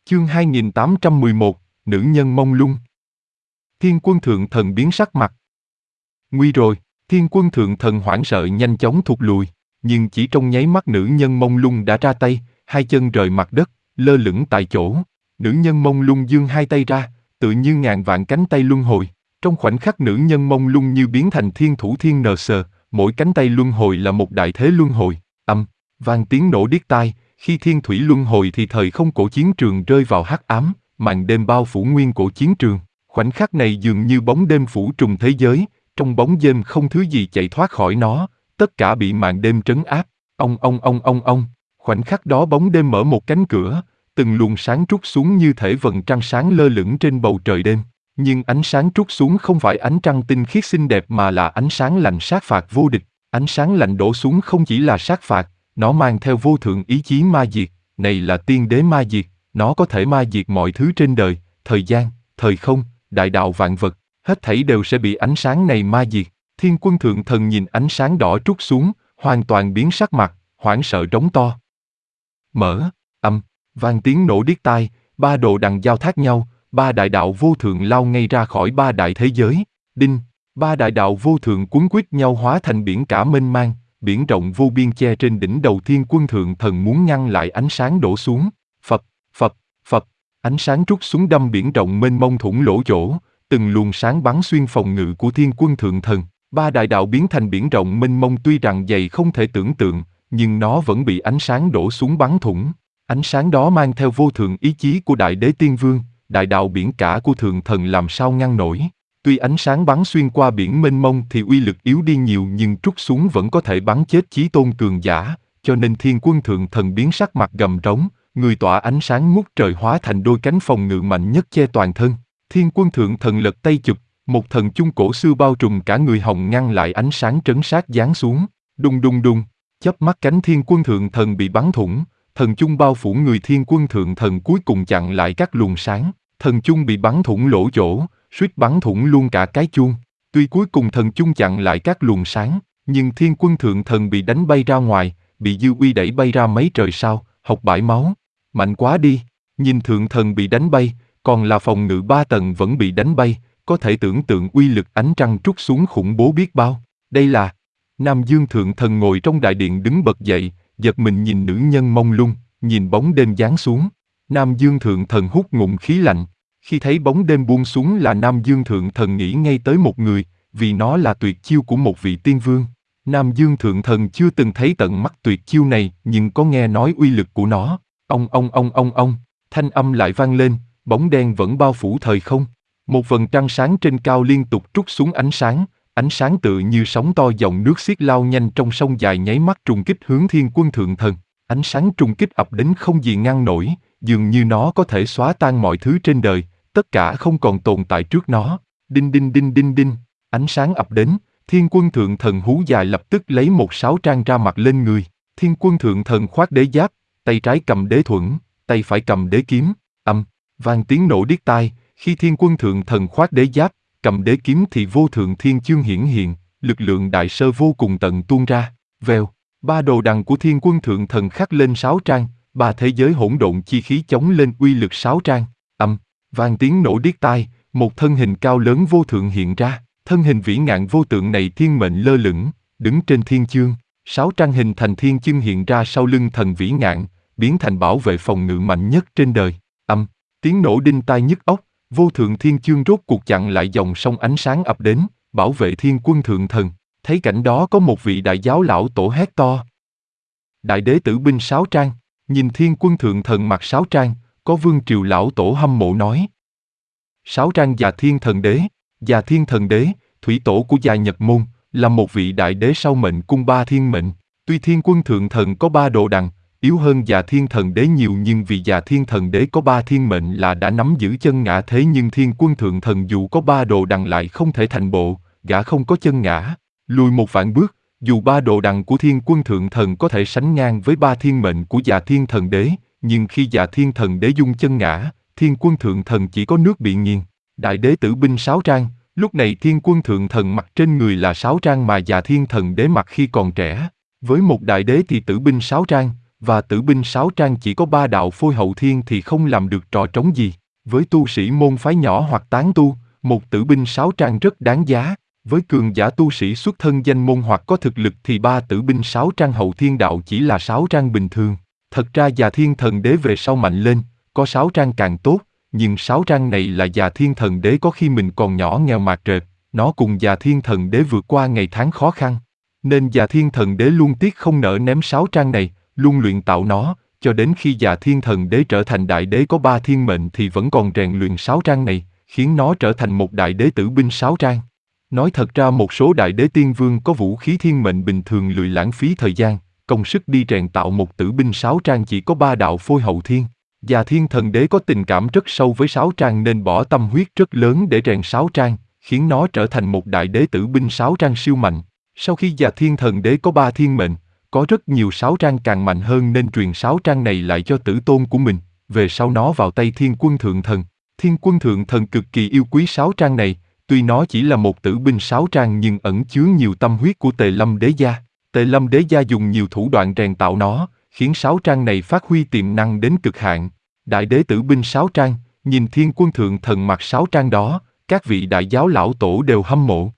Chương 2811, Nữ nhân mông lung. Thiên Quân Thượng Thần biến sắc mặt. Nguy rồi, Thiên Quân Thượng Thần hoảng sợ nhanh chóng thụt lùi, nhưng chỉ trong nháy mắt nữ nhân mông lung đã ra tay, hai chân rời mặt đất, lơ lửng tại chỗ. Nữ nhân mông lung giương hai tay ra, tự như ngàn vạn cánh tay luân hồi. Trong khoảnh khắc nữ nhân mông lung như biến thành thiên thủ thiên nờ sờ, mỗi cánh tay luân hồi là một đại thế luân hồi. Vang tiếng nổ điếc tai, khi thiên thủy luân hồi thì thời không cổ chiến trường rơi vào hắc ám, màn đêm bao phủ nguyên cổ chiến trường. Khoảnh khắc này dường như bóng đêm phủ trùm thế giới, trong bóng đêm không thứ gì chạy thoát khỏi nó, tất cả bị màn đêm trấn áp. Ông. Khoảnh khắc đó bóng đêm mở một cánh cửa, từng luồng sáng trút xuống như thể vầng trăng sáng lơ lửng trên bầu trời đêm. Nhưng ánh sáng trút xuống không phải ánh trăng tinh khiết xinh đẹp mà là ánh sáng lạnh sát phạt vô địch. Ánh sáng lạnh đổ xuống không chỉ là sát phạt, nó mang theo vô thượng ý chí ma diệt. Này là tiên đế ma diệt, nó có thể ma diệt mọi thứ trên đời, thời gian, thời không, đại đạo vạn vật, hết thảy đều sẽ bị ánh sáng này ma diệt. Thiên Quân Thượng Thần nhìn ánh sáng đỏ trút xuống, hoàn toàn biến sắc mặt, hoảng sợ rống to. Vang tiếng nổ điếc tai, ba đồ đằng giao thác nhau, ba đại đạo vô thượng lao ngay ra khỏi ba đại thế giới. Đinh, ba đại đạo vô thượng cuốn quýt nhau hóa thành biển cả mênh mang, biển rộng vô biên che trên đỉnh đầu Thiên Quân Thượng Thần muốn ngăn lại ánh sáng đổ xuống. Phập, ánh sáng trút xuống đâm biển rộng mênh mông thủng lỗ chỗ, từng luồng sáng bắn xuyên phòng ngự của Thiên Quân Thượng Thần. Ba đại đạo biến thành biển rộng mênh mông tuy rằng dày không thể tưởng tượng, nhưng nó vẫn bị ánh sáng đổ xuống bắn thủng. Ánh sáng đó mang theo vô thượng ý chí của Đại Đế Tiên Vương, đại đạo biển cả của Thượng Thần làm sao ngăn nổi. Tuy ánh sáng bắn xuyên qua biển mênh mông thì uy lực yếu đi nhiều nhưng trút xuống vẫn có thể bắn chết chí tôn cường giả, cho nên Thiên Quân Thượng Thần biến sắc mặt gầm rống, người tỏa ánh sáng ngút trời hóa thành đôi cánh phòng ngự mạnh nhất che toàn thân. Thiên Quân Thượng Thần lật tay chụp, một thần chung cổ xưa bao trùm cả người hồng ngăn lại ánh sáng trấn sát giáng xuống. Đùng, chớp mắt cánh Thiên Quân Thượng Thần bị bắn thủng, thần chung bao phủ người Thiên Quân Thượng Thần cuối cùng chặn lại các luồng sáng. Thần chung bị bắn thủng lỗ chỗ, suýt bắn thủng luôn cả cái chuông. Tuy cuối cùng thần chung chặn lại các luồng sáng, nhưng Thiên Quân Thượng Thần bị đánh bay ra ngoài, bị dư uy đẩy bay ra mấy trời sao, học bãi máu. Mạnh quá đi, nhìn Thượng Thần bị đánh bay, còn là phòng ngự 3 tầng vẫn bị đánh bay, có thể tưởng tượng uy lực ánh trăng trút xuống khủng bố biết bao. Đây là... Nam Dương Thượng Thần ngồi trong đại điện đứng bật dậy, giật mình nhìn nữ nhân mông lung, nhìn bóng đêm giáng xuống. Nam Dương Thượng Thần hút ngụm khí lạnh. Khi thấy bóng đêm buông xuống là Nam Dương Thượng Thần nghĩ ngay tới một người, vì nó là tuyệt chiêu của một vị tiên vương. Nam Dương Thượng Thần chưa từng thấy tận mắt tuyệt chiêu này, nhưng có nghe nói uy lực của nó. Ông, thanh âm lại vang lên, bóng đen vẫn bao phủ thời không. Một vầng trăng sáng trên cao liên tục trút xuống ánh sáng tựa như sóng to dòng nước xiết lao nhanh trong sông dài nháy mắt trùng kích hướng Thiên Quân Thượng Thần. Ánh sáng trùng kích ập đến không gì ngăn nổi, dường như nó có thể xóa tan mọi thứ trên đời, tất cả không còn tồn tại trước nó. Đinh, ánh sáng ập đến, Thiên Quân Thượng Thần hú dài lập tức lấy một sáo trang ra mặc lên người. Thiên Quân Thượng Thần khoác đế giáp, tay trái cầm đế thuẫn, tay phải cầm đế kiếm. Vang tiếng nổ điếc tai, khi Thiên Quân Thượng Thần khoác đế giáp, cầm đế kiếm thì vô thượng thiên chương hiển hiện, lực lượng đại sơ vô cùng tận tuôn ra. Vèo, ba đồ đằng của Thiên Quân Thượng Thần khắc lên sáo trang, ba thế giới hỗn độn chi khí chống lên uy lực sáo trang. Vang tiếng nổ điếc tai, một thân hình cao lớn vô thượng hiện ra. Thân hình vĩ ngạn vô tượng này thiên mệnh lơ lửng, đứng trên thiên chương. Sáo trang hình thành thiên chương hiện ra sau lưng thần vĩ ngạn, biến thành bảo vệ phòng ngự mạnh nhất trên đời. Tiếng nổ đinh tai nhức óc, vô thượng thiên chương rốt cuộc chặn lại dòng sông ánh sáng ập đến, bảo vệ Thiên Quân Thượng Thần. Thấy cảnh đó có một vị đại giáo lão tổ hét to. Đại đế tử binh sáo trang, nhìn Thiên Quân Thượng Thần mặc sáo trang, có vương triều lão tổ hâm mộ nói. Sáo trang Già Thiên Thần Đế, thủy tổ của Già Nhật Môn, là một vị đại đế sau mệnh cung 3 thiên mệnh. Tuy Thiên Quân Thượng Thần có 3 đồ đằng, yếu hơn Già Thiên Thần Đế nhiều nhưng vì Già Thiên Thần Đế có 3 thiên mệnh là đã nắm giữ chân ngã thế nhưng Thiên Quân Thượng Thần dù có 3 đồ đằng lại không thể thành bộ, gã không có chân ngã. Lùi một vạn bước, dù 3 đồ đằng của Thiên Quân Thượng Thần có thể sánh ngang với 3 thiên mệnh của Già Thiên Thần Đế, nhưng khi Già Thiên Thần Đế dung chân ngã, Thiên Quân Thượng Thần chỉ có nước bị nghiền. Đại đế tử binh sáo trang, lúc này Thiên Quân Thượng Thần mặc trên người là sáo trang mà Già Thiên Thần Đế mặc khi còn trẻ. Với một đại đế thì tử binh sáo trang, và tử binh sáu trang chỉ có ba đạo phôi hậu thiên thì không làm được trò trống gì. Với tu sĩ môn phái nhỏ hoặc tán tu, một tử binh sáu trang rất đáng giá. Với cường giả tu sĩ xuất thân danh môn hoặc có thực lực thì ba tử binh sáu trang hậu thiên đạo chỉ là sáu trang bình thường. Thật ra Già Thiên Thần Đế về sau mạnh lên, có sáu trang càng tốt, nhưng sáu trang này là Già Thiên Thần Đế có khi mình còn nhỏ nghèo mạt rệp, nó cùng Già Thiên Thần Đế vượt qua ngày tháng khó khăn. Nên Già Thiên Thần Đế luôn tiếc không nỡ ném sáu trang này, luôn luyện tạo nó, cho đến khi Già Thiên Thần Đế trở thành đại đế có ba thiên mệnh thì vẫn còn rèn luyện sáu trang này, khiến nó trở thành một đại đế tử binh sáu trang. Nói thật ra một số đại đế tiên vương có vũ khí thiên mệnh bình thường lười lãng phí thời gian, công sức đi rèn tạo một tử binh sáu trang chỉ có ba đạo phôi hậu thiên. Già Thiên Thần Đế có tình cảm rất sâu với sáu trang nên bỏ tâm huyết rất lớn để rèn sáu trang, khiến nó trở thành một đại đế tử binh sáu trang siêu mạnh. Sau khi Già Thiên Thần Đế có ba thiên mệnh, có rất nhiều sáu trang càng mạnh hơn nên truyền sáu trang này lại cho tử tôn của mình, về sau nó vào tay Thiên Quân Thượng Thần. Thiên Quân Thượng Thần cực kỳ yêu quý sáu trang này, tuy nó chỉ là một tử binh sáu trang nhưng ẩn chứa nhiều tâm huyết của Tề Lâm Đế Gia. Tề Lâm Đế Gia dùng nhiều thủ đoạn rèn tạo nó, khiến sáu trang này phát huy tiềm năng đến cực hạn. Đại đế tử binh sáu trang, nhìn Thiên Quân Thượng Thần mặc sáu trang đó, các vị đại giáo lão tổ đều hâm mộ.